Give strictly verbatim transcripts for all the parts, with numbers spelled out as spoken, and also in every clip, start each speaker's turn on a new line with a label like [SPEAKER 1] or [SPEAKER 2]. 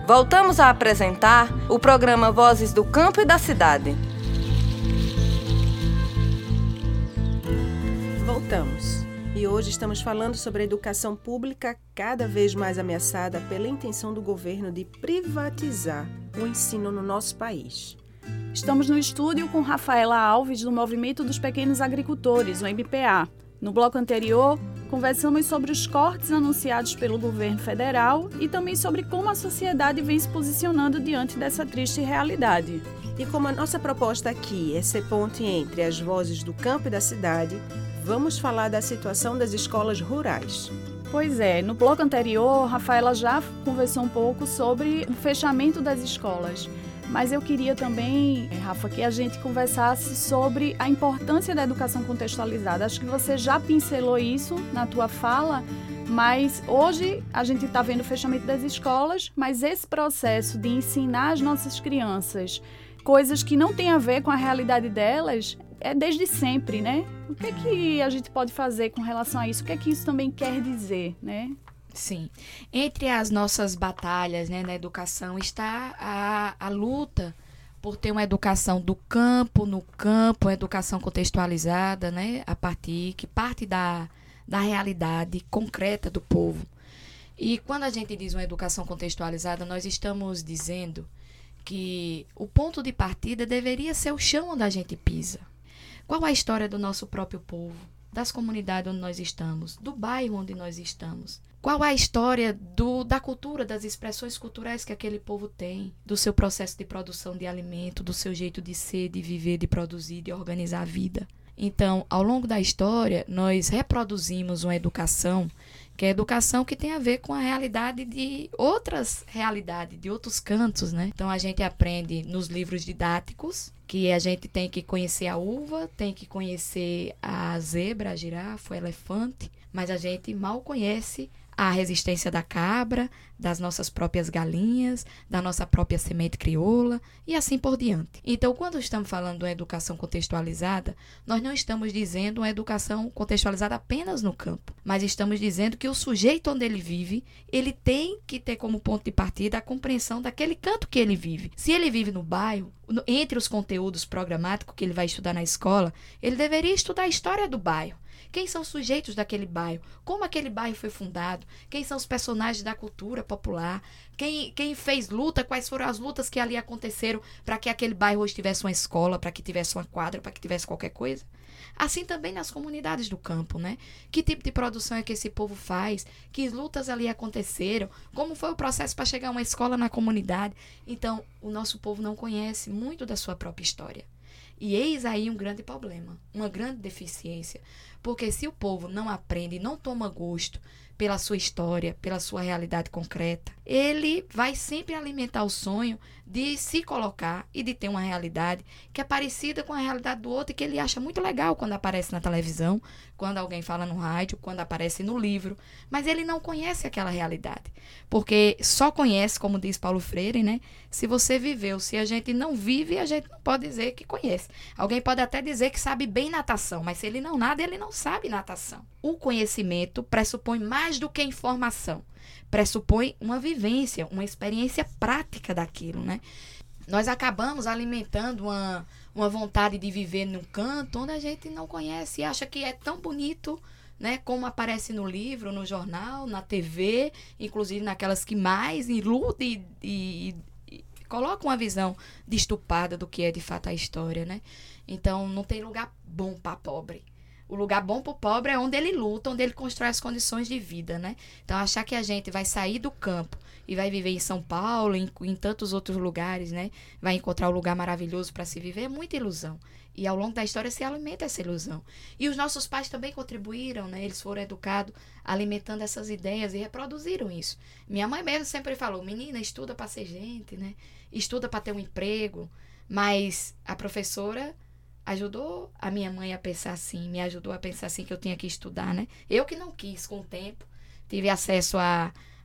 [SPEAKER 1] Voltamos a apresentar o programa Vozes do Campo e da Cidade.
[SPEAKER 2] Voltamos. E hoje estamos falando sobre a educação pública cada vez mais ameaçada pela intenção do governo de privatizar o ensino no nosso país.
[SPEAKER 3] Estamos no estúdio com Rafaela Alves, do Movimento dos Pequenos Agricultores, o M P A. No bloco anterior, conversamos sobre os cortes anunciados pelo governo federal e também sobre como a sociedade vem se posicionando diante dessa triste realidade.
[SPEAKER 2] E como a nossa proposta aqui é ser ponte entre as vozes do campo e da cidade, vamos falar da situação das escolas rurais.
[SPEAKER 3] Pois é, no bloco anterior, Rafaela já conversou um pouco sobre o fechamento das escolas. Mas eu queria também, Rafa, que a gente conversasse sobre a importância da educação contextualizada. Acho que você já pincelou isso na tua fala, mas hoje a gente está vendo o fechamento das escolas, mas esse processo de ensinar as nossas crianças coisas que não têm a ver com a realidade delas é desde sempre, né? O que é que a gente pode fazer com relação a isso? O que é que isso também quer dizer, né?
[SPEAKER 4] Sim. Entre as nossas batalhas, né, na educação está a, a luta por ter uma educação do campo, no campo, uma educação contextualizada, né, a partir, que parte da, da realidade concreta do povo. E quando a gente diz uma educação contextualizada, nós estamos dizendo que o ponto de partida deveria ser o chão onde a gente pisa. Qual a história do nosso próprio povo, das comunidades onde nós estamos, do bairro onde nós estamos? Qual é a história do, da cultura, das expressões culturais que aquele povo tem, do seu processo de produção de alimento, do seu jeito de ser, de viver, de produzir, de organizar a vida? Então, ao longo da história, nós reproduzimos uma educação, que é a educação que tem a ver com a realidade de outras realidades, de outros cantos, né? Então, a gente aprende nos livros didáticos que a gente tem que conhecer a uva, tem que conhecer a zebra, a girafa, o elefante, mas a gente mal conhece a resistência da cabra, das nossas próprias galinhas, da nossa própria semente crioula e assim por diante. Então, quando estamos falando de uma educação contextualizada, nós não estamos dizendo uma educação contextualizada apenas no campo, mas estamos dizendo que o sujeito onde ele vive, ele tem que ter como ponto de partida a compreensão daquele canto que ele vive. Se ele vive no bairro, entre os conteúdos programáticos que ele vai estudar na escola, ele deveria estudar a história do bairro. Quem são os sujeitos daquele bairro? Como aquele bairro foi fundado? Quem são os personagens da cultura popular? Quem, quem fez luta? Quais foram as lutas que ali aconteceram para que aquele bairro hoje tivesse uma escola, para que tivesse uma quadra, para que tivesse qualquer coisa? Assim também nas comunidades do campo, né? Que tipo de produção é que esse povo faz? Que lutas ali aconteceram? Como foi o processo para chegar a uma escola na comunidade? Então, o nosso povo não conhece muito da sua própria história. E eis aí um grande problema, uma grande deficiência. Porque se o povo não aprende, não toma gosto pela sua história, pela sua realidade concreta, ele vai sempre alimentar o sonho de se colocar e de ter uma realidade que é parecida com a realidade do outro e que ele acha muito legal quando aparece na televisão, quando alguém fala no rádio, quando aparece no livro, mas ele não conhece aquela realidade. Porque só conhece, como diz Paulo Freire, né? Se você viveu, se a gente não vive, a gente não pode dizer que conhece. Alguém pode até dizer que sabe bem natação, mas se ele não nada, ele não sabe natação. O conhecimento pressupõe mais do que informação. Pressupõe uma vivência, uma experiência prática daquilo, né? Nós acabamos alimentando uma, uma vontade de viver num canto onde a gente não conhece e acha que é tão bonito, né? Como aparece no livro, no jornal, na T V, inclusive naquelas que mais iludem e, e, e colocam uma visão destupada do que é de fato a história, né? Então, não tem lugar bom para pobre. O lugar bom para o pobre é onde ele luta, onde ele constrói as condições de vida, né? Então, achar que a gente vai sair do campo e vai viver em São Paulo, em, em tantos outros lugares, né? Vai encontrar um lugar maravilhoso para se viver, é muita ilusão. E ao longo da história se alimenta essa ilusão. E os nossos pais também contribuíram, né? Eles foram educados alimentando essas ideias e reproduziram isso. Minha mãe mesmo sempre falou, menina, estuda para ser gente, né? Estuda para ter um emprego. Mas a professora ajudou a minha mãe a pensar assim, me ajudou a pensar assim que eu tinha que estudar, né? Eu que não quis, com o tempo, tive acesso a,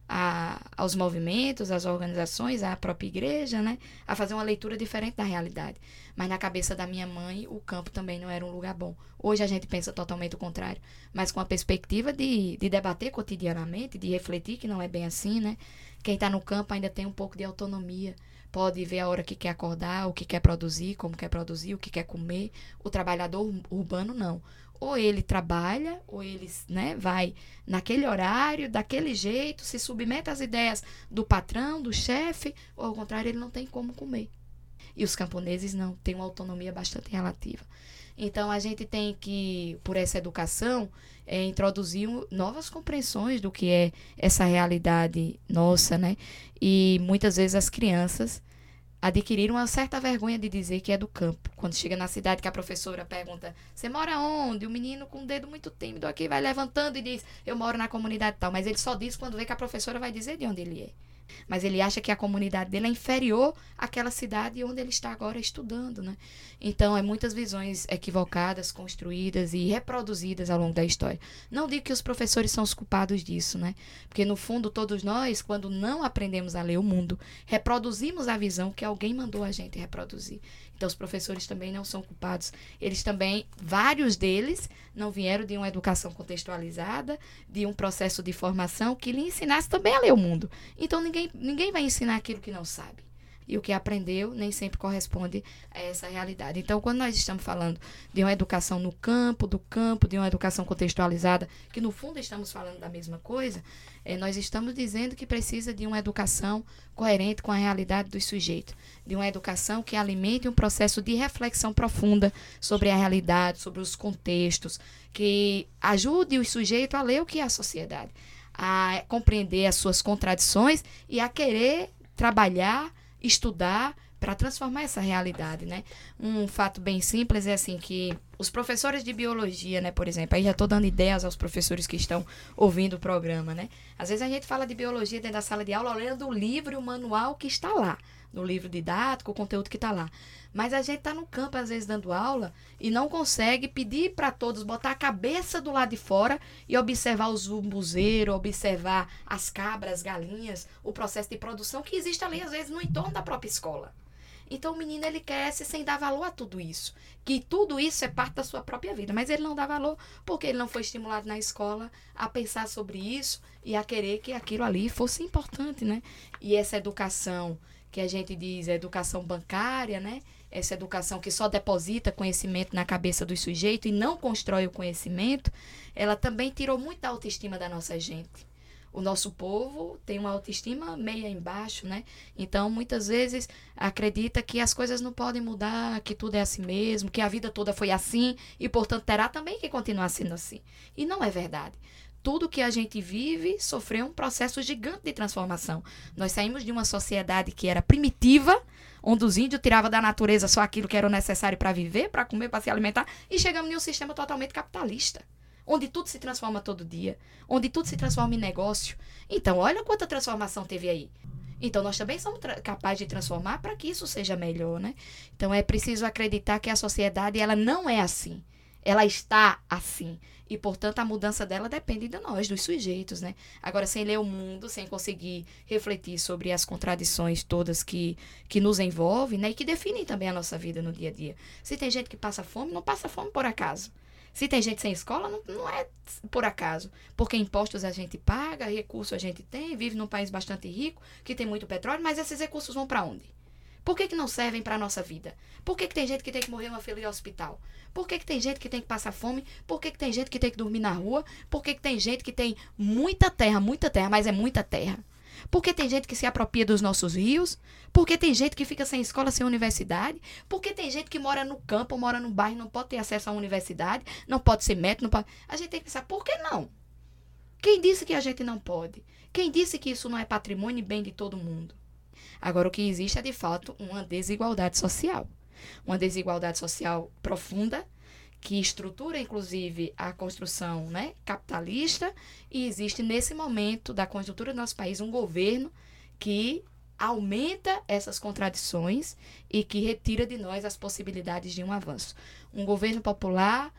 [SPEAKER 4] a, aos movimentos, às organizações, à própria igreja, né, a fazer uma leitura diferente da realidade. Mas na cabeça da minha mãe, o campo também não era um lugar bom. Hoje a gente pensa totalmente o contrário, mas com a perspectiva de, de debater cotidianamente, de refletir que não é bem assim, né? Quem está no campo ainda tem um pouco de autonomia, pode ver a hora que quer acordar, o que quer produzir, como quer produzir, o que quer comer. O trabalhador urbano não. Ou ele trabalha, ou ele, né, vai naquele horário, daquele jeito, se submete às ideias do patrão, do chefe, ou ao contrário, ele não tem como comer. E os camponeses não, têm uma autonomia bastante relativa. Então, a gente tem que, por essa educação, é, introduzir um, novas compreensões do que é essa realidade nossa, né? E muitas vezes as crianças adquiriram uma certa vergonha de dizer que é do campo. Quando chega na cidade que a professora pergunta, você mora onde? O menino com o dedo muito tímido aqui vai levantando e diz, eu moro na comunidade tal. Mas ele só diz quando vê que a professora vai dizer de onde ele é. Mas ele acha que a comunidade dele é inferior àquela cidade onde ele está agora estudando, né? Então, é muitas visões equivocadas, construídas e reproduzidas ao longo da história. Não digo que os professores são os culpados disso, né? Porque, no fundo, todos nós, quando não aprendemos a ler o mundo, reproduzimos a visão que alguém mandou a gente reproduzir. Então, os professores também não são culpados. Eles também, vários deles, não vieram de uma educação contextualizada, de um processo de formação que lhe ensinasse também a ler o mundo. Então, ninguém, ninguém vai ensinar aquilo que não sabe. E o que aprendeu nem sempre corresponde a essa realidade. Então, quando nós estamos falando de uma educação no campo, do campo, de uma educação contextualizada, que no fundo estamos falando da mesma coisa, é, nós estamos dizendo que precisa de uma educação coerente com a realidade dos sujeitos, de uma educação que alimente um processo de reflexão profunda sobre a realidade, sobre os contextos, que ajude o sujeito a ler o que é a sociedade, a compreender as suas contradições e a querer trabalhar, estudar para transformar essa realidade, né? Um fato bem simples é assim que os professores de biologia, né, por exemplo, aí já estou dando ideias aos professores que estão ouvindo o programa, né? Às vezes a gente fala de biologia dentro da sala de aula, lendo o livro e o manual que está lá, no livro didático, o conteúdo que está lá. Mas a gente está no campo, às vezes, dando aula e não consegue pedir para todos botar a cabeça do lado de fora e observar os umbuzeiros, observar as cabras, as galinhas, o processo de produção que existe ali, às vezes, no entorno da própria escola. Então, o menino, ele cresce sem dar valor a tudo isso. Que tudo isso é parte da sua própria vida. Mas ele não dá valor porque ele não foi estimulado na escola a pensar sobre isso e a querer que aquilo ali fosse importante, né? E essa educação que a gente diz, a educação bancária, né? Essa educação que só deposita conhecimento na cabeça do sujeito e não constrói o conhecimento, ela também tirou muita autoestima da nossa gente. O nosso povo tem uma autoestima meia embaixo, né? Então, muitas vezes, acredita que as coisas não podem mudar, que tudo é assim mesmo, que a vida toda foi assim e, portanto, terá também que continuar sendo assim. E não é verdade. Tudo que a gente vive sofreu um processo gigante de transformação. Nós saímos de uma sociedade que era primitiva, onde os índios tiravam da natureza só aquilo que era necessário para viver, para comer, para se alimentar, e chegamos em um sistema totalmente capitalista, onde tudo se transforma todo dia, onde tudo se transforma em negócio. Então, olha quanta transformação teve aí. Então, nós também somos capazes de transformar para que isso seja melhor, né? Então, é preciso acreditar que a sociedade, ela não é assim. Ela está assim. E, portanto, a mudança dela depende de nós, dos sujeitos, né? Agora, sem ler o mundo, sem conseguir refletir sobre as contradições todas que, que nos envolvem, né? E que definem também a nossa vida no dia a dia. Se tem gente que passa fome, não passa fome por acaso. Se tem gente sem escola, não, não é por acaso. Porque impostos a gente paga, recursos a gente tem, vive num país bastante rico, que tem muito petróleo, mas esses recursos vão para onde? Por que que não servem para a nossa vida? Por que que tem gente que tem que morrer numa fila de hospital? Por que que tem gente que tem que passar fome? Por que que tem gente que tem que dormir na rua? Por que que tem gente que tem muita terra, muita terra, mas é muita terra? Por que tem gente que se apropria dos nossos rios? Por que tem gente que fica sem escola, sem universidade? Por que tem gente que mora no campo, mora no bairro, não pode ter acesso à universidade, não pode ser médico, não pode... A gente tem que pensar, por que não? Quem disse que a gente não pode? Quem disse que isso não é patrimônio e bem de todo mundo? Agora, o que existe é, de fato, uma desigualdade social. Uma desigualdade social profunda, que estrutura, inclusive, a construção, né, capitalista, e existe, nesse momento da conjuntura do nosso país, um governo que aumenta essas contradições e que retira de nós as possibilidades de um avanço. Um governo popular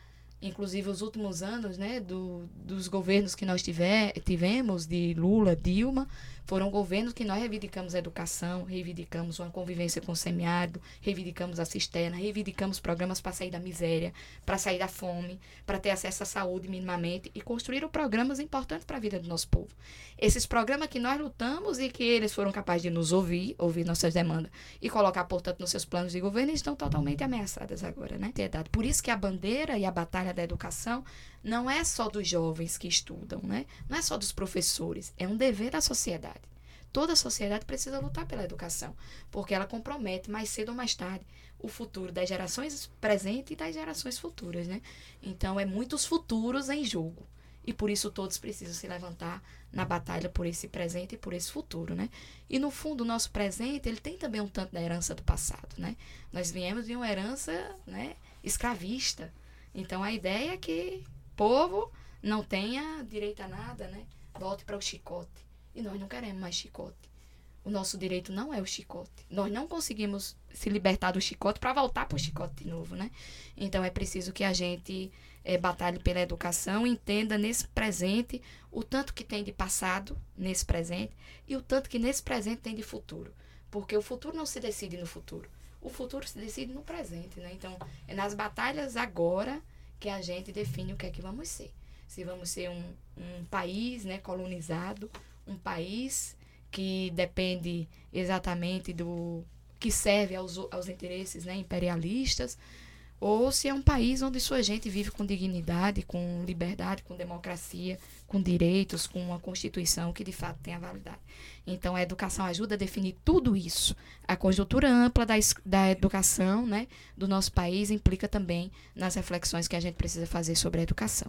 [SPEAKER 4] inclusive os últimos anos, né, do, dos governos que nós tiver, tivemos, de Lula, Dilma, foram governos que nós reivindicamos a educação, reivindicamos uma convivência com o semiárido, reivindicamos a cisterna, reivindicamos programas para sair da miséria, para sair da fome, para ter acesso à saúde minimamente e construíram programas importantes para a vida do nosso povo. Esses programas que nós lutamos e que eles foram capazes de nos ouvir, ouvir nossas demandas e colocar, portanto, nos seus planos de governo, estão totalmente ameaçadas agora, né? Por isso que a bandeira e a batalha da educação não é só dos jovens que estudam, né? Não é só dos professores, é um dever da sociedade. Toda a sociedade precisa lutar pela educação, porque ela compromete, mais cedo ou mais tarde, o futuro das gerações presentes e das gerações futuras, né? Então, é muitos futuros em jogo. E por isso todos precisam se levantar na batalha por esse presente e por esse futuro, né? E no fundo, o nosso presente, ele tem também um tanto da herança do passado, né? Nós viemos de uma herança, né, escravista. Então, a ideia é que o povo não tenha direito a nada, né? Volte para o chicote. E nós não queremos mais chicote. O nosso direito não é o chicote. Nós não conseguimos se libertar do chicote para voltar para o chicote de novo, né? Então, é preciso que a gente é, batalhe pela educação, entenda nesse presente o tanto que tem de passado nesse presente e o tanto que nesse presente tem de futuro. Porque o futuro não se decide no futuro. O futuro se decide no presente, né? Então, é nas batalhas agora que a gente define o que é que vamos ser. Se vamos ser um, um país, né, colonizado, um país que depende exatamente do que serve aos, aos interesses, né, imperialistas, ou se é um país onde sua gente vive com dignidade, com liberdade, com democracia, com direitos, com uma Constituição que de fato tenha validade. Então, a educação ajuda a definir tudo isso. A conjuntura ampla da, da educação, né, do nosso país implica também nas reflexões que a gente precisa fazer sobre a educação.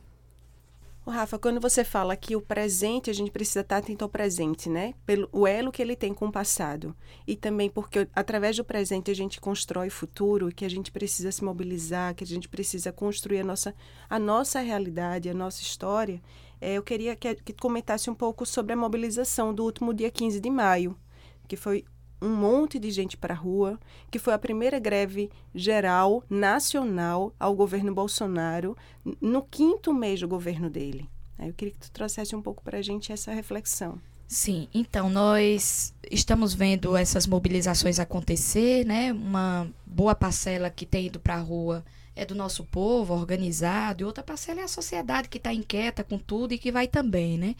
[SPEAKER 2] Ô, Rafa, quando você fala que o presente, a gente precisa estar atento ao presente, né? Pelo o elo que ele tem com o passado. E também porque através do presente a gente constrói o futuro, que a gente precisa se mobilizar, que a gente precisa construir a nossa, a nossa realidade, a nossa história. É, eu queria que, que comentasse um pouco sobre a mobilização do último dia quinze de maio, que foi um monte de gente para a rua, que foi a primeira greve geral, nacional, ao governo Bolsonaro, no quinto mês do governo dele. Eu queria que tu trouxesse um pouco para a gente essa reflexão.
[SPEAKER 4] Sim, então nós estamos vendo essas mobilizações acontecer, né? Uma boa parcela que tem ido para a rua é do nosso povo organizado, e outra parcela é a sociedade que está inquieta com tudo e que vai também, né?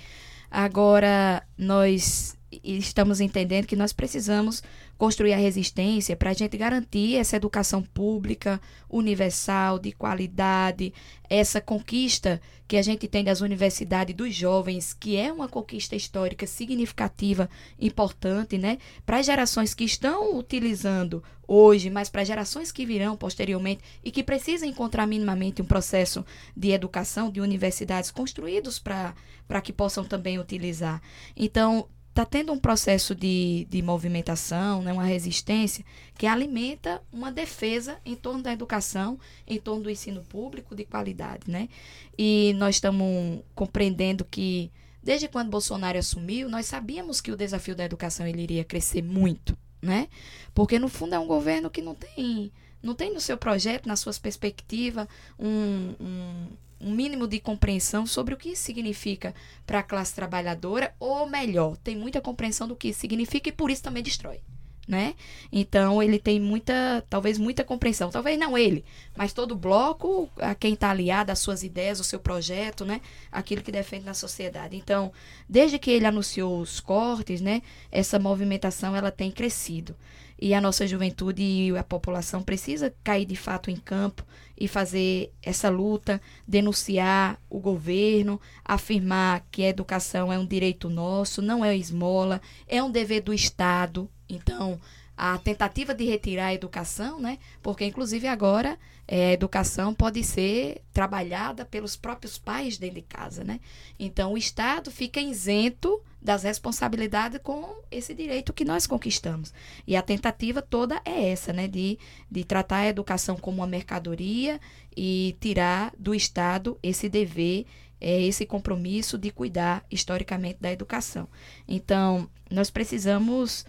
[SPEAKER 4] Agora, nós estamos entendendo que nós precisamos construir a resistência para a gente garantir essa educação pública, universal, de qualidade, essa conquista que a gente tem das universidades dos jovens, que é uma conquista histórica significativa, importante, né? Para as gerações que estão utilizando hoje, mas para as gerações que virão posteriormente e que precisam encontrar minimamente um processo de educação, de universidades construídos para para que possam também utilizar. Então, está tendo um processo de, de movimentação, né, uma resistência que alimenta uma defesa em torno da educação, em torno do ensino público de qualidade, né? E nós estamos compreendendo que, desde quando Bolsonaro assumiu, nós sabíamos que o desafio da educação ele iria crescer muito, né? Porque, no fundo, é um governo que não tem, não tem no seu projeto, nas suas perspectivas, um... um um mínimo de compreensão sobre o que isso significa para a classe trabalhadora, ou melhor, tem muita compreensão do que isso significa e por isso também destrói, né? Então, ele tem muita, talvez muita compreensão, talvez não ele, mas todo o bloco, a quem está aliado às suas ideias, ao seu projeto, né? Aquilo que defende na sociedade. Então, desde que ele anunciou os cortes, né? Essa movimentação, ela tem crescido. E a nossa juventude e a população precisa cair de fato em campo e fazer essa luta, denunciar o governo, afirmar que a educação é um direito nosso, não é esmola, é um dever do Estado. Então, a tentativa de retirar a educação, né? Porque, inclusive, agora é, a educação pode ser trabalhada pelos próprios pais dentro de casa, né? Então, o Estado fica isento das responsabilidades com esse direito que nós conquistamos. E a tentativa toda é essa, né? De, de tratar a educação como uma mercadoria e tirar do Estado esse dever, é, esse compromisso de cuidar historicamente da educação. Então, nós precisamos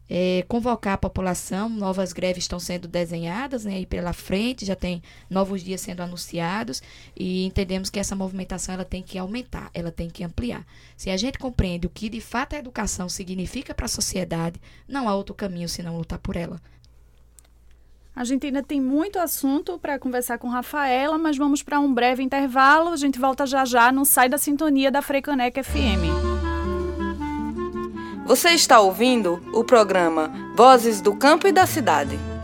[SPEAKER 4] é, convocar a população, novas greves estão sendo desenhadas, né, aí pela frente, já tem novos dias sendo anunciados e entendemos que essa movimentação ela tem que aumentar, ela tem que ampliar. Se a gente compreende o que de fato a educação significa para a sociedade, não há outro caminho senão lutar por ela.
[SPEAKER 3] A gente ainda tem muito assunto para conversar com Rafaela, mas vamos para um breve intervalo. A gente volta já já, não sai da sintonia da Freicaneca F M.
[SPEAKER 1] Você está ouvindo o programa Vozes do Campo e da Cidade.